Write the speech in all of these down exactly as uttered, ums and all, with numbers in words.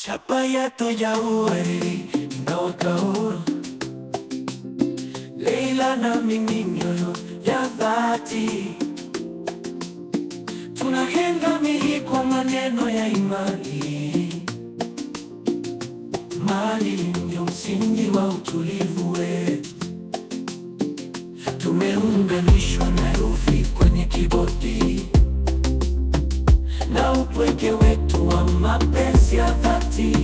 Chapa yetu ya uweri inawaka huru, Leila na mimi mioyo ya dhati. Tunahenga mihi kwa maneno ya imani. Mali ndio msingi wa utulivu wetu. Tumeunganishwa na herufi kwenye kibodi na upweke wetu wa mapenzi ya dhati.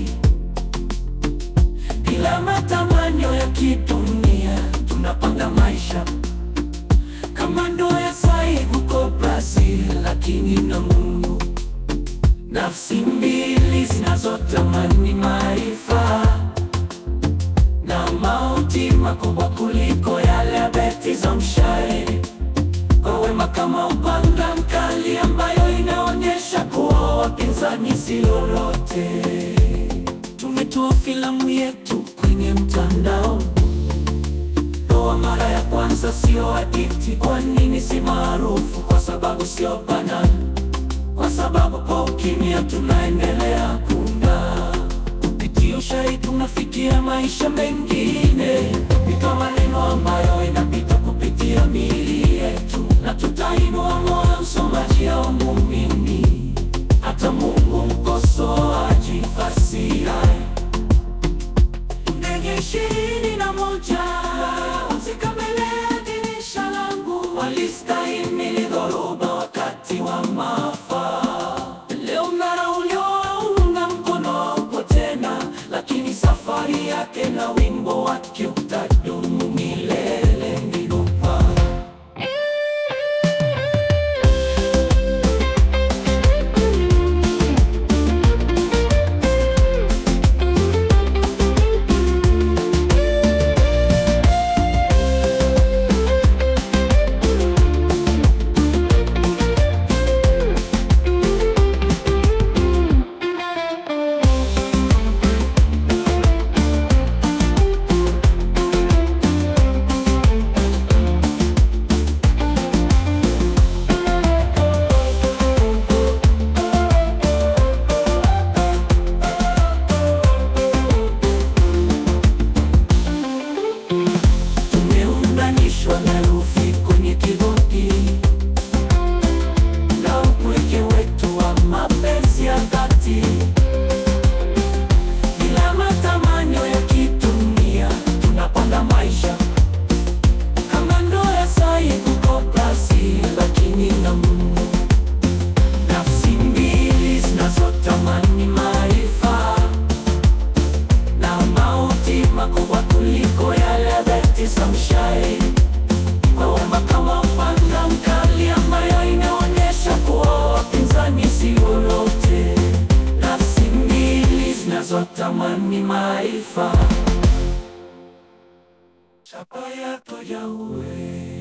Bila matamanio ya kidunia, tunapanga maisha kama ndoa ya sai huko Brazil, lakini na Mungu. Nafsi mbili zinazotamani maarifa na mauti makubwa kuliko yale ya beti za mshairi. Kwa wema kama upanga mkali ambayo inaonyesha kuwa wapinzani si lolote. Tumetoa filamu yetu kwenye mtandao. Ndoa mara ya kwanza sio hadithi. Kwa nini si maarufu? Kwa sababu sio banana. Kwa sababu kwa ukimya tunaendelea kuunda. Kupitia ushahidi tunafikia maisha mengine. Ni kama neno ambayo inapita kupitia miili yetu, na tutainua moyo msomaji au muumini, hata Mungu mkosoaji fasihi. Ndege ishirini na moja zikamelea dirisha langu, walistahimili dhoruba wakati wa maafa. Leo mnara uliounga mkono upo tena, lakini safari yake na wimbo wake utadumu milele. Nilupa na herufi kwenye kibodi na upweke wetu wa mapenzi ya dhati. Bila matamanio ya kidunia, tunapanga maisha kama ndoa ya sai huko Brazil, lakini na Mungu. Nafsi mbili zinazotamani maarifa na mauti makubwa kuliko yale ya beti za mshairi. Kwa wema kama upanga mkali ambayo inaonyesha kuwa wapinzani si lolote. Nafsi mbili zinazotamani maarifa. Chapa yetu ya uweri